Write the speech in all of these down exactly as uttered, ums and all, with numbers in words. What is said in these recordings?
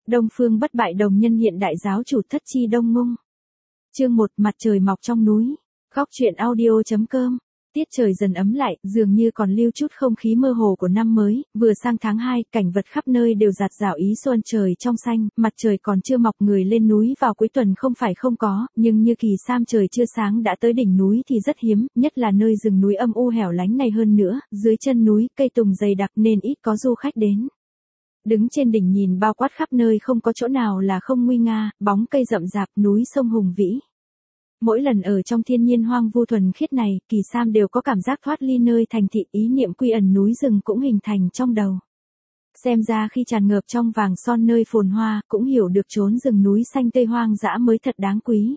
Đông Phương Bất Bại đồng nhân hiện đại giáo chủ Thất Chi Đông Ngung. Chương một, mặt trời mọc trong núi. Góc truyện audio chấm com. Tiết trời dần ấm lại, dường như còn lưu chút không khí mơ hồ của năm mới, vừa sang tháng hai, cảnh vật khắp nơi đều rạt rào ý xuân, trời trong xanh, mặt trời còn chưa mọc, người lên núi vào cuối tuần không phải không có, nhưng như Kỳ Sam trời chưa sáng đã tới đỉnh núi thì rất hiếm, nhất là nơi rừng núi âm u hẻo lánh này, hơn nữa, dưới chân núi cây tùng dày đặc nên ít có du khách đến. Đứng trên đỉnh nhìn bao quát khắp nơi, không có chỗ nào là không nguy nga, bóng cây rậm rạp, núi sông hùng vĩ. Mỗi lần ở trong thiên nhiên hoang vu thuần khiết này, Kỳ Sam đều có cảm giác thoát ly nơi thành thị, ý niệm quy ẩn núi rừng cũng hình thành trong đầu. Xem ra khi tràn ngập trong vàng son nơi phồn hoa, cũng hiểu được chốn rừng núi xanh tây hoang dã mới thật đáng quý.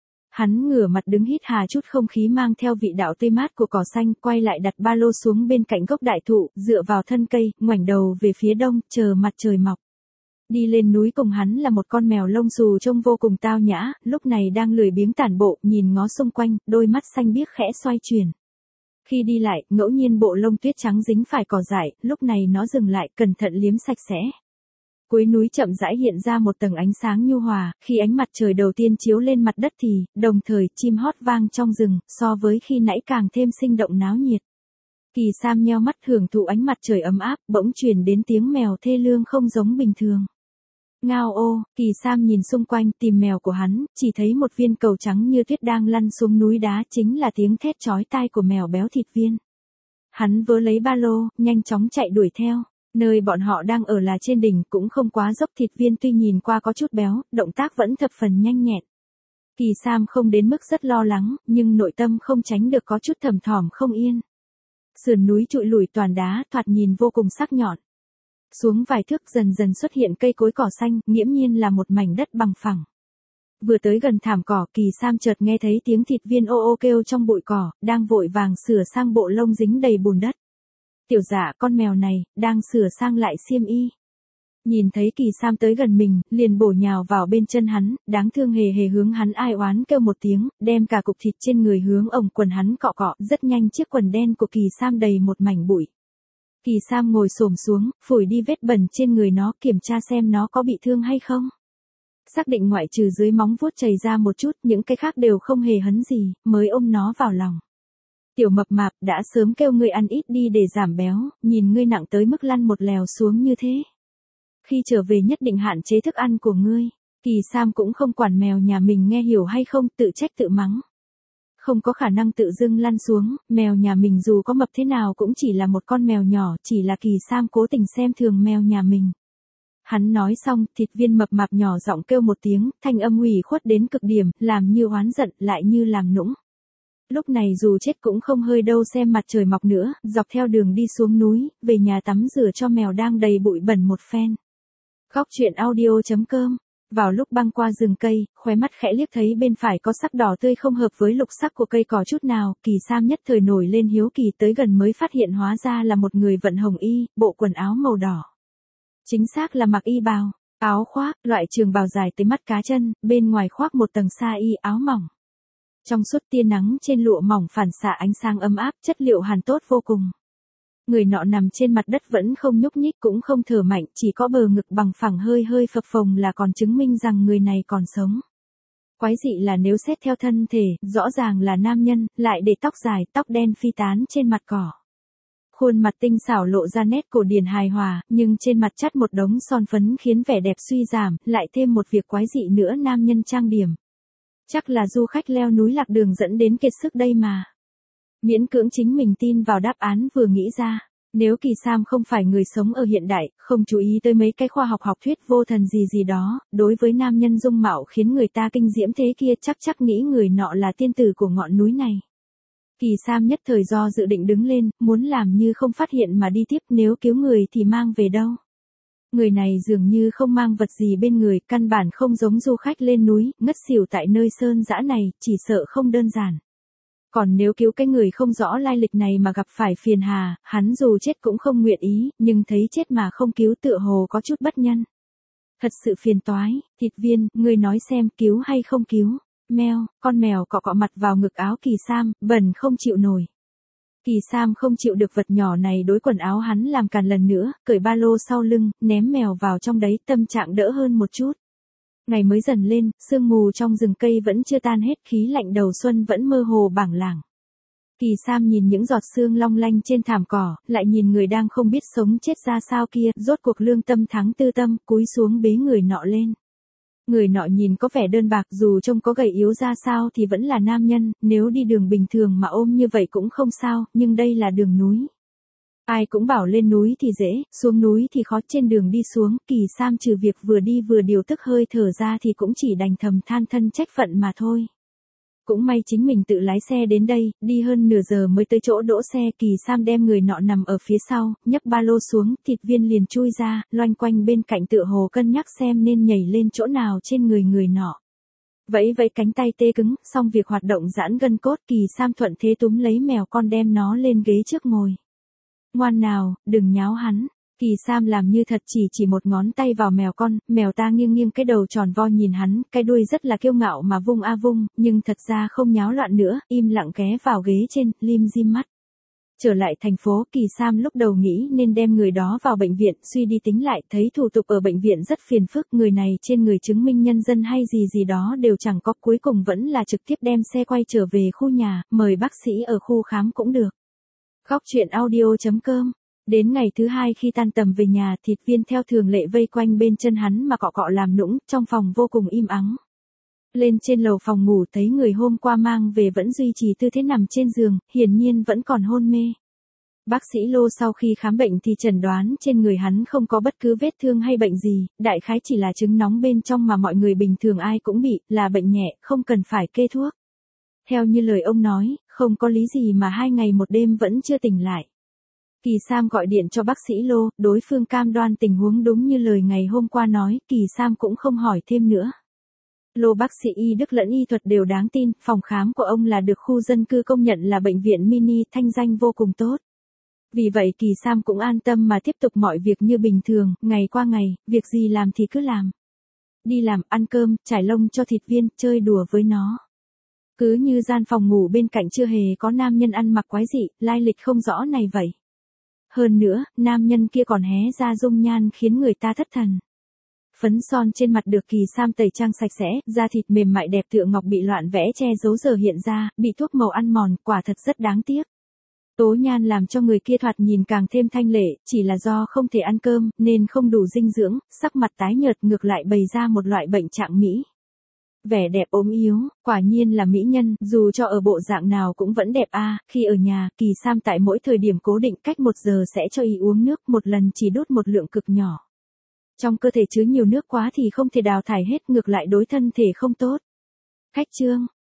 Hắn ngửa mặt đứng hít hà chút không khí mang theo vị đạo tươi mát của cỏ xanh, quay lại đặt ba lô xuống bên cạnh gốc đại thụ, dựa vào thân cây, ngoảnh đầu về phía đông, chờ mặt trời mọc. Đi lên núi cùng hắn là một con mèo lông xù trông vô cùng tao nhã, lúc này đang lười biếng tản bộ, nhìn ngó xung quanh, đôi mắt xanh biếc khẽ xoay chuyển. Khi đi lại, ngẫu nhiên bộ lông tuyết trắng dính phải cỏ dại, lúc này nó dừng lại, cẩn thận liếm sạch sẽ. Cuối núi chậm rãi hiện ra một tầng ánh sáng nhu hòa, khi ánh mặt trời đầu tiên chiếu lên mặt đất thì, đồng thời, chim hót vang trong rừng, so với khi nãy càng thêm sinh động náo nhiệt. Kỳ Sam nheo mắt hưởng thụ ánh mặt trời ấm áp, bỗng truyền đến tiếng mèo thê lương không giống bình thường. Ngao ô, Kỳ Sam nhìn xung quanh tìm mèo của hắn, chỉ thấy một viên cầu trắng như tuyết đang lăn xuống núi đá, chính là tiếng thét chói tai của mèo béo thịt viên. Hắn vớ lấy ba lô, nhanh chóng chạy đuổi theo. Nơi bọn họ đang ở là trên đỉnh, cũng không quá dốc, thịt viên tuy nhìn qua có chút béo, động tác vẫn thập phần nhanh nhẹn. Kỳ Sam không đến mức rất lo lắng, nhưng nội tâm không tránh được có chút thầm thỏm không yên. Sườn núi trụi lủi toàn đá, thoạt nhìn vô cùng sắc nhọn. Xuống vài thước dần dần xuất hiện cây cối cỏ xanh, nghiễm nhiên là một mảnh đất bằng phẳng. Vừa tới gần thảm cỏ, Kỳ Sam chợt nghe thấy tiếng thịt viên ô ô kêu trong bụi cỏ, đang vội vàng sửa sang bộ lông dính đầy bùn đất. Tiểu Dạ, con mèo này, đang sửa sang lại xiêm y. Nhìn thấy Kỳ Sam tới gần mình, liền bổ nhào vào bên chân hắn, đáng thương hề hề hướng hắn ai oán kêu một tiếng, đem cả cục thịt trên người hướng ống quần hắn cọ cọ, rất nhanh chiếc quần đen của Kỳ Sam đầy một mảnh bụi. Kỳ Sam ngồi xổm xuống, phủi đi vết bẩn trên người nó, kiểm tra xem nó có bị thương hay không. Xác định ngoại trừ dưới móng vuốt chảy ra một chút, những cái khác đều không hề hấn gì, mới ôm nó vào lòng. Tiểu mập mạp, đã sớm kêu ngươi ăn ít đi để giảm béo, nhìn ngươi nặng tới mức lăn một lèo xuống như thế. Khi trở về nhất định hạn chế thức ăn của ngươi. Kỳ Sam cũng không quản mèo nhà mình nghe hiểu hay không, tự trách tự mắng. Không có khả năng tự dưng lăn xuống, mèo nhà mình dù có mập thế nào cũng chỉ là một con mèo nhỏ, chỉ là Kỳ Sam cố tình xem thường mèo nhà mình. Hắn nói xong, thịt viên mập mạp nhỏ giọng kêu một tiếng, thanh âm ủy khuất đến cực điểm, làm như oán giận, lại như làm nũng. Lúc này dù chết cũng không hơi đâu, xem mặt trời mọc nữa, dọc theo đường đi xuống núi, về nhà tắm rửa cho mèo đang đầy bụi bẩn một phen. Góc truyện audio chấm com. Vào lúc băng qua rừng cây, khóe mắt khẽ liếc thấy bên phải có sắc đỏ tươi không hợp với lục sắc của cây cỏ chút nào, Kỳ Sam nhất thời nổi lên hiếu kỳ, tới gần mới phát hiện hóa ra là một người vận hồng y, bộ quần áo màu đỏ. Chính xác là mặc y bào, áo khoác, loại trường bào dài tới mắt cá chân, bên ngoài khoác một tầng sa y áo mỏng. Trong suốt tia nắng trên lụa mỏng phản xạ ánh sáng ấm áp, chất liệu hàn tốt vô cùng. Người nọ nằm trên mặt đất vẫn không nhúc nhích cũng không thở mạnh, chỉ có bờ ngực bằng phẳng hơi hơi phập phồng là còn chứng minh rằng người này còn sống. Quái dị là nếu xét theo thân thể, rõ ràng là nam nhân, lại để tóc dài, tóc đen phi tán trên mặt cỏ. Khuôn mặt tinh xảo lộ ra nét cổ điển hài hòa, nhưng trên mặt chắt một đống son phấn khiến vẻ đẹp suy giảm, lại thêm một việc quái dị nữa, nam nhân trang điểm. Chắc là du khách leo núi lạc đường dẫn đến kiệt sức đây mà. Miễn cưỡng chính mình tin vào đáp án vừa nghĩ ra. Nếu Kỳ Sam không phải người sống ở hiện đại, không chú ý tới mấy cái khoa học học thuyết vô thần gì gì đó, đối với nam nhân dung mạo khiến người ta kinh diễm thế kia chắc chắc nghĩ người nọ là tiên tử của ngọn núi này. Kỳ Sam nhất thời do dự định đứng lên, muốn làm như không phát hiện mà đi tiếp, nếu cứu người thì mang về đâu. Người này dường như không mang vật gì bên người, căn bản không giống du khách lên núi, ngất xỉu tại nơi sơn dã này, chỉ sợ không đơn giản. Còn nếu cứu cái người không rõ lai lịch này mà gặp phải phiền hà, hắn dù chết cũng không nguyện ý, nhưng thấy chết mà không cứu tựa hồ có chút bất nhân. Thật sự phiền toái, thịt viên, ngươi nói xem cứu hay không cứu. Mèo, con mèo cọ cọ mặt vào ngực áo Kỳ Sam, bẩn không chịu nổi. Kỳ Sam không chịu được vật nhỏ này đối quần áo hắn làm càn lần nữa, cởi ba lô sau lưng, ném mèo vào trong đấy, tâm trạng đỡ hơn một chút. Ngày mới dần lên, sương mù trong rừng cây vẫn chưa tan hết, khí lạnh đầu xuân vẫn mơ hồ bảng lảng. Kỳ Sam nhìn những giọt sương long lanh trên thảm cỏ, lại nhìn người đang không biết sống chết ra sao kia, rốt cuộc lương tâm thắng tư tâm, cúi xuống bế người nọ lên. Người nọ nhìn có vẻ đơn bạc, dù trông có gầy yếu ra sao thì vẫn là nam nhân, nếu đi đường bình thường mà ôm như vậy cũng không sao, nhưng đây là đường núi. Ai cũng bảo lên núi thì dễ, xuống núi thì khó, trên đường đi xuống, Kỳ Sam trừ việc vừa đi vừa điều tức hơi thở ra thì cũng chỉ đành thầm than thân trách phận mà thôi. Cũng may chính mình tự lái xe đến đây, đi hơn nửa giờ mới tới chỗ đỗ xe. Kỳ Sam đem người nọ nằm ở phía sau, nhấc ba lô xuống, Thịt Viên liền chui ra, loanh quanh bên cạnh tựa hồ cân nhắc xem nên nhảy lên chỗ nào trên người người nọ. Vẫy vẫy cánh tay tê cứng, xong việc hoạt động giãn gân cốt, Kỳ Sam thuận thế túm lấy mèo con đem nó lên ghế trước ngồi. Ngoan nào, đừng nháo hắn. Kỳ Sam làm như thật chỉ chỉ một ngón tay vào mèo con, mèo ta nghiêng nghiêng cái đầu tròn vo nhìn hắn, cái đuôi rất là kiêu ngạo mà vung a vung, nhưng thật ra không nháo loạn nữa, im lặng ghé vào ghế trên, lim dim mắt. Trở lại thành phố, Kỳ Sam lúc đầu nghĩ nên đem người đó vào bệnh viện, suy đi tính lại, thấy thủ tục ở bệnh viện rất phiền phức, người này trên người chứng minh nhân dân hay gì gì đó đều chẳng có, cuối cùng vẫn là trực tiếp đem xe quay trở về khu nhà, mời bác sĩ ở khu khám cũng được. Khóc chuyện audio chấm com. Đến ngày thứ hai khi tan tầm về nhà, Thịt Viên theo thường lệ vây quanh bên chân hắn mà cọ cọ làm nũng, trong phòng vô cùng im ắng. Lên trên lầu phòng ngủ thấy người hôm qua mang về vẫn duy trì tư thế nằm trên giường, hiển nhiên vẫn còn hôn mê. Bác sĩ Lô sau khi khám bệnh thì chẩn đoán trên người hắn không có bất cứ vết thương hay bệnh gì, đại khái chỉ là chứng nóng bên trong mà mọi người bình thường ai cũng bị, là bệnh nhẹ, không cần phải kê thuốc. Theo như lời ông nói, không có lý gì mà hai ngày một đêm vẫn chưa tỉnh lại. Kỳ Sam gọi điện cho bác sĩ Lô, đối phương cam đoan tình huống đúng như lời ngày hôm qua nói, Kỳ Sam cũng không hỏi thêm nữa. Lô bác sĩ y đức lẫn y thuật đều đáng tin, phòng khám của ông là được khu dân cư công nhận là bệnh viện mini, thanh danh vô cùng tốt. Vì vậy Kỳ Sam cũng an tâm mà tiếp tục mọi việc như bình thường, ngày qua ngày, việc gì làm thì cứ làm. Đi làm, ăn cơm, trải lông cho Thịt Viên, chơi đùa với nó. Cứ như gian phòng ngủ bên cạnh chưa hề có nam nhân ăn mặc quái dị, lai lịch không rõ này vậy. Hơn nữa, nam nhân kia còn hé ra dung nhan khiến người ta thất thần. Phấn son trên mặt được Kỳ Sam tẩy trang sạch sẽ, da thịt mềm mại đẹp tựa ngọc bị loạn vẽ che giấu giờ hiện ra, bị thuốc màu ăn mòn, quả thật rất đáng tiếc. Tố nhan làm cho người kia thoạt nhìn càng thêm thanh lệ, chỉ là do không thể ăn cơm, nên không đủ dinh dưỡng, sắc mặt tái nhợt ngược lại bày ra một loại bệnh trạng mỹ. Vẻ đẹp ốm yếu, quả nhiên là mỹ nhân, dù cho ở bộ dạng nào cũng vẫn đẹp a. À. Khi ở nhà, Kỳ Sam tại mỗi thời điểm cố định cách một giờ sẽ cho y uống nước, một lần chỉ đút một lượng cực nhỏ. Trong cơ thể chứa nhiều nước quá thì không thể đào thải hết, ngược lại đối thân thể không tốt. Khách chương.